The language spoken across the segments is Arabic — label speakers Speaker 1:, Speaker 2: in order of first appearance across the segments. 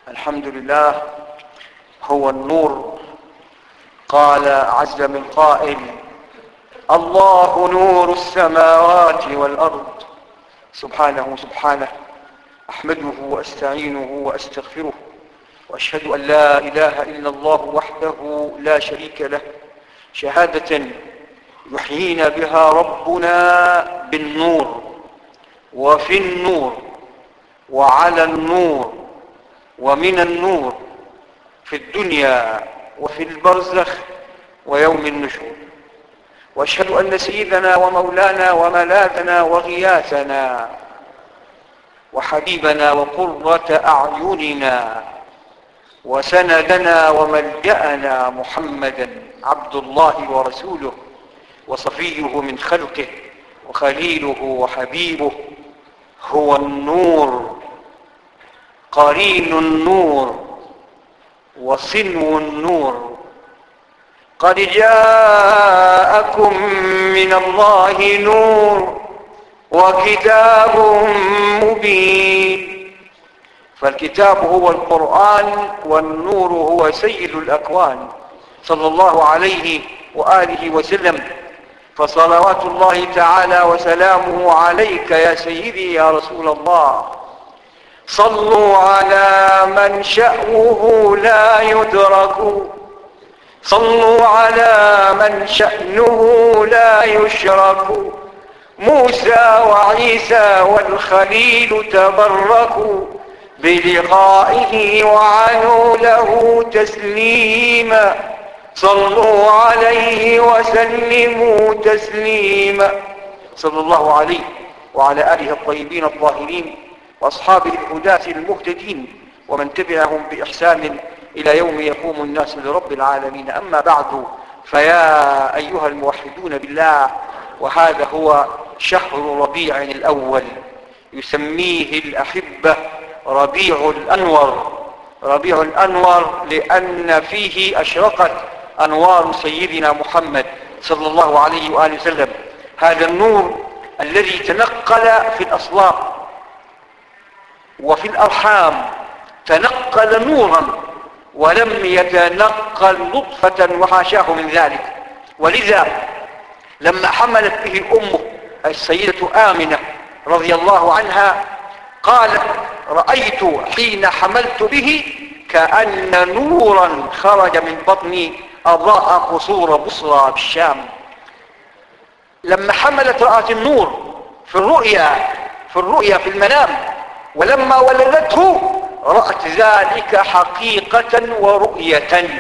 Speaker 1: الحمد لله هو النور. قال عز من قائل: الله نور السماوات والأرض. سبحانه أحمده وأستعينه وأستغفره، وأشهد أن لا إله إلا الله وحده لا شريك له، شهادة يحيينا بها ربنا بالنور وفي النور وعلى النور ومن النور في الدنيا وفي البرزخ ويوم النشور. واشهد أن سيدنا ومولانا وملاذنا وغياثنا وحبيبنا وقرة أعيننا وسندنا وملجأنا محمدا عبد الله ورسوله وصفيه من خلقه وخليله وحبيبه. هو النور، قرين النور وصنو النور. قد جاءكم من الله نور وكتاب مبين. فالكتاب هو القرآن، والنور هو سيد الأكوان صلى الله عليه وآله وسلم. فصلوات الله تعالى وسلامه عليك يا سيدي يا رسول الله. صلوا على من شأنه لا يدرك، صلوا على من شأنه لا يشرك. موسى وعيسى والخليل تبركوا بلقائه وعنوا له تسليما. صلوا عليه وسلموا تسليما. صلى الله عليه وعلى آله الطيبين الطاهرين وأصحابه الهداة المهتدين ومن تبعهم بإحسان إلى يوم يقوم الناس لرب العالمين. أما بعد، فيا أيها الموحدون بالله، وهذا هو شهر ربيع الأول، يسميه الأحبة ربيع الأنور. ربيع الأنور لأن فيه أشرقت أنوار سيدنا محمد صلى الله عليه وآله وسلم. هذا النور الذي تنقل في الأصلاب وفي الأرحام، تنقل نورا ولم يتنقل نطفة وحاشاه من ذلك. ولذا لما حملت به أمه السيدة آمنة رضي الله عنها قالت: رأيت حين حملت به كأن نورا خرج من بطني أضاء قصور بصرى بالشام. لما حملت رأت النور في الرؤيا في المنام، ولما ولدته رأت ذلك حقيقة ورؤية.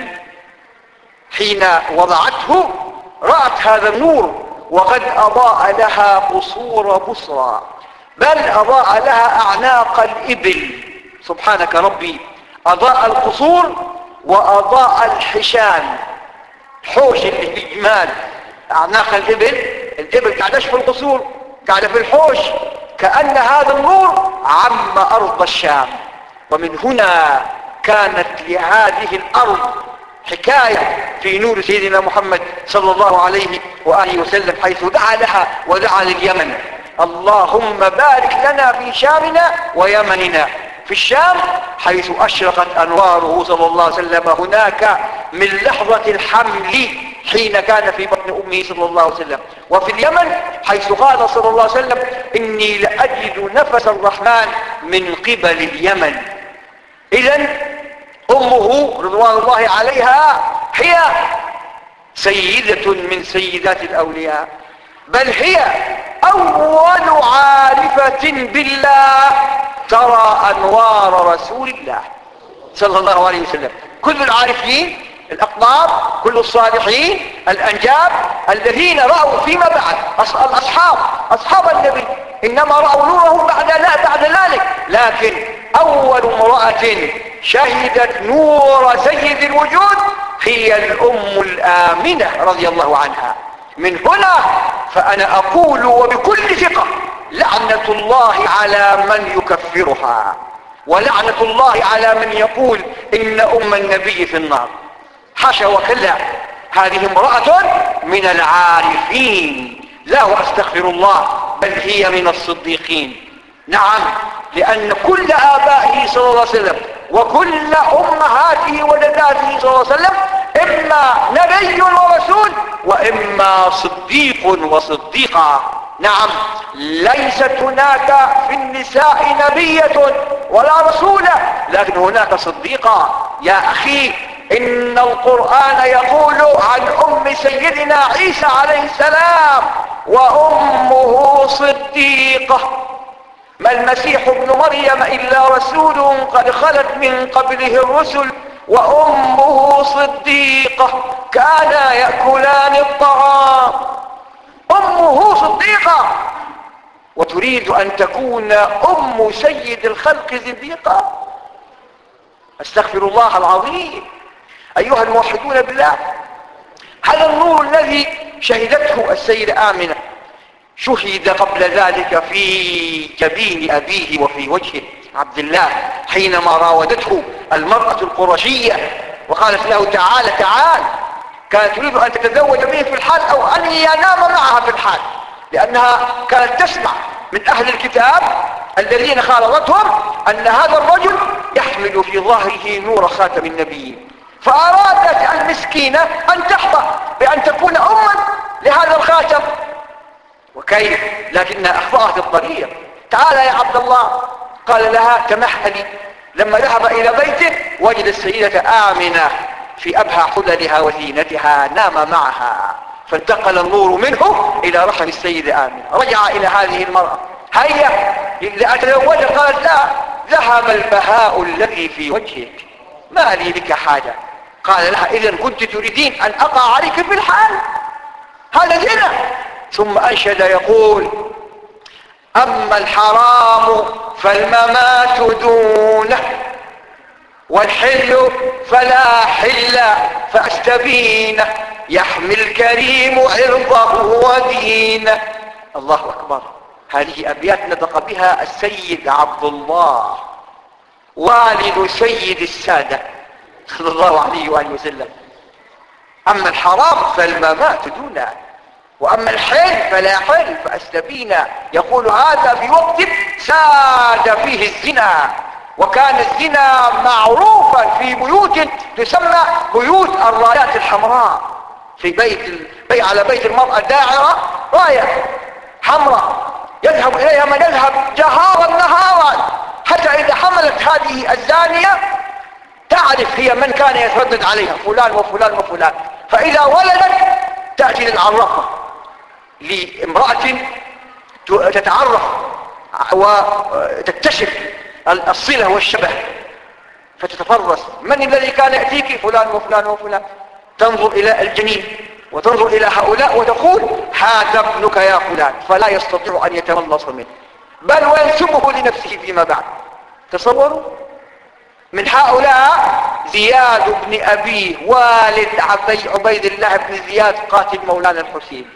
Speaker 1: حين وضعته رأت هذا النور وقد أضاء لها قصور بصرى، بل أضاء لها أعناق الإبل. سبحانك ربي، أضاء القصور وأضاء الحشان، حوش الجمال، أعناق الإبل قاعدة في القصور، قاعدة في الحوش. كأن هذا النور عم أرض الشام. ومن هنا كانت لهذه الأرض حكاية في نور سيدنا محمد صلى الله عليه وآله وسلم، حيث دعا لها ودعا لليمن: اللهم بارك لنا في شامنا ويمننا. في الشام حيث أشرقت أنواره صلى الله عليه وسلم هناك من لحظة الحمل حين كان في بطن أمه صلى الله عليه وسلم. وفي اليمن حيث قال صلى الله عليه وسلم: إني لأجد نفس الرحمن من قبل اليمن. إذن أمه رضوان الله عليها هي سيدة من سيدات الأولياء، بل هي أول عارفة بالله ترى أنوار رسول الله صلى الله عليه وسلم. كل العارفين الأقطاب، كل الصالحين الأنجاب الذين رأوا فيما بعد، أصحاب النبي إنما رأوا نوره بعد ذلك. لكن أول امرأة شهدت نور سيد الوجود هي الأم الآمنة رضي الله عنها. من هنا فأنا أقول وبكل ثقة: لعنة الله على من يكفرها، ولعنة الله على من يقول إن أم النبي في النار. حاشا وكلا، هذه امرأة من العارفين، لا وأستغفر الله، بل هي من الصديقين. نعم، لأن كل آبائه صلى الله عليه وسلم وكل أمهاته وجداته صلى الله عليه وسلم إما نبي ورسول وإما صديق وصديقة. نعم، ليست هناك في النساء نبية ولا رسولة، لكن هناك صديقة. يا أخي، إن القرآن يقول عن أم سيدنا عيسى عليه السلام وأمه صديقة. ما المسيح ابن مريم إلا رسول قد خلت من قبله الرسل وأمه صديقة كانا يأكلان الطعام. أمه صديقة، وتريد أن تكون أم سيد الخلق زنديقة؟ استغفر الله العظيم. أيها الموحدون بالله، هذا النور الذي شهدته السيدة آمنة شهد قبل ذلك في جبين أبيه وفي وجه عبد الله حينما راودته المرأة القرشية وقالت له تعال تعال. كانت تريد أن تتزوج به في الحال أو أن ينام معها في الحال، لأنها كانت تسمع من أهل الكتاب الذين خالطتهم أن هذا الرجل يحمل في ظهره نور خاتم النبيين، فأرادت المسكينة أن تحظى بأن تكون أما لهذا الخاتم. وكيف؟ لكنها أخطأت الطريق. تعال يا عبد الله، قال لها تمهلي. لما ذهب إلى بيته وجد السيدة آمنة في أبهى حللها وزينتها، نام معها، فانتقل النور منه إلى رحم السيدة آمنة. رجع إلى هذه المرأة، هيا لأتزوجك. قالت لا، ذهب البهاء الذي في وجهك، ما لي بك حاجة. قال لها إذن كنت تريدين أن أقع عليك في الحال؟ هذا زنا. ثم أنشد يقول أما الحرام فالممات دونه والحل فلا حل فاستبينه يحمي الكريم عرضه ودينه. الله أكبر. هذه أبيات نطق بها السيد عبد الله والد سيد السادة صلى الله عليه وآله وسلم. أما الحرام فالممات دونه وأما الحل فلا حل فأستبينا. يقول هذا في وقت ساد فيه الزنا، وكان الزنا معروفا في بيوت تسمى بيوت الرايات الحمراء. في بيت على بيت المرأة داعرة راية حمراء يذهب إليها من يذهب جهارا نهارا، حتى إذا حملت هذه الزانية تعرف هي من كان يتردد عليها، فلان وفلان وفلان. فإذا ولدت تأتي للعرافة، لامرأة تتعرف وتكتشف الصلة والشبه، فتتفرس من الذي كان يأتيك؟ فلان وفلان وفلان. تنظر إلى الجنين وتنظر إلى هؤلاء وتقول هذا ابنك يا فلان، فلا يستطيع أن يتملص منه بل وينسبه لنفسه فيما بعد. تصوروا. من هؤلاء زياد بن أبيه والد عبيد الله بن زياد قاتل مولانا الحسين.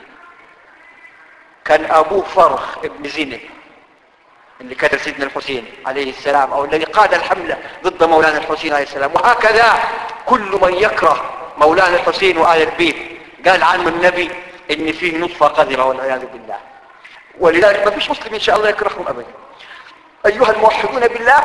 Speaker 1: كان أبوه فرخ ابن زينب اللي قتل سيدنا الحسين عليه السلام، أو الذي قاد الحملة ضد مولانا الحسين عليه السلام. وهكذا كل من يكره مولانا الحسين وآل البيت قال عنه النبي إن فيه نطفة قذرة والعياذ بالله. ولذلك ما فيش مسلم إن شاء الله يكرههم أبدا. أيها الموحدون بالله،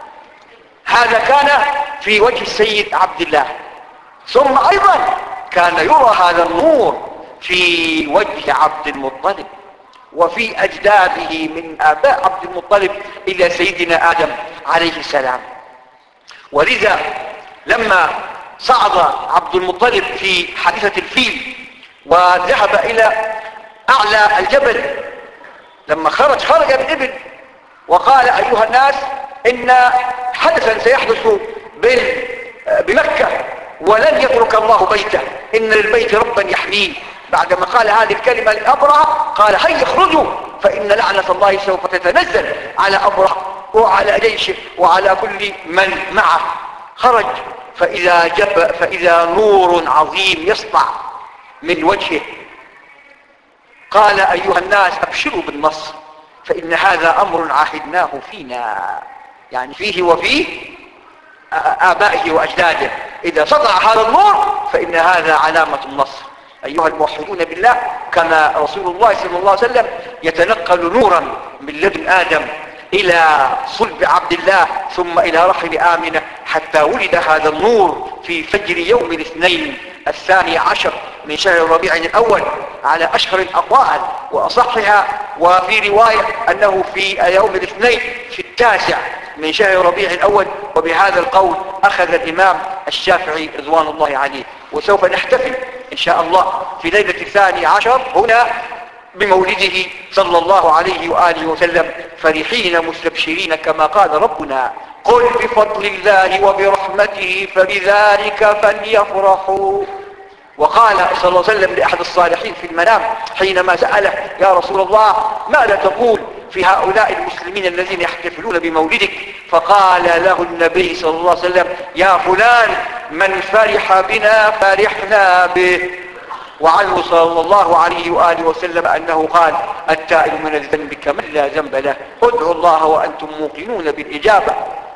Speaker 1: هذا كان في وجه السيد عبد الله. ثم أيضا كان يرى هذا النور في وجه عبد المطلب وفي أجداده من آباء عبد المطلب إلى سيدنا آدم عليه السلام. ولذا لما صعد عبد المطلب في حادثة الفيل وذهب إلى أعلى الجبل، لما خرج بالإبل وقال أيها الناس إن حدثا سيحدث بمكة ولن يترك الله بيته، إن للبيت ربا يحميه. بعدما قال هذه الكلمة لأبرهة قال هيا اخرجوا فإن لعنة الله سوف تتنزل على أبرهة وعلى جيشه وعلى كل من معه. خرج فإذا نور عظيم يسطع من وجهه. قال أيها الناس أبشروا بالنصر فإن هذا أمر عاهدناه فينا، يعني فيه وفيه آبائه وأجداده. إذا سطع هذا النور فإن هذا علامة النصر. أيها الموحدون بالله، كان رسول الله صلى الله عليه وسلم يتنقل نورا من لدن آدم إلى صلب عبد الله ثم إلى رحم آمنة، حتى ولد هذا النور في فجر يوم الاثنين 12 من شهر ربيع الأول على أشهر الأقوال وأصحها. وفي رواية أنه في يوم الاثنين في 9 من شهر ربيع الأول. وبهذا القول أخذ الإمام الشافعي رضوان الله عليه. وسوف نحتفل إن شاء الله في ليلة 12 هنا بمولده صلى الله عليه وآله وسلم فرحين مستبشرين كما قال ربنا: قل بفضل الله وبرحمته فبذلك فليفرحوا. وقال صلى الله عليه وسلم لأحد الصالحين في المنام حينما سأله: يا رسول الله ماذا تقول في هؤلاء المسلمين الذين يحتفلون بمولدك؟ فقال له النبي صلى الله عليه وسلم: يا فلان من فرح بنا فرحنا به. وعنه صلى الله عليه وآله وسلم أنه قال: التائب من الذنب كمن لا ذنب له، ادعوا الله وأنتم موقنون بالإجابة.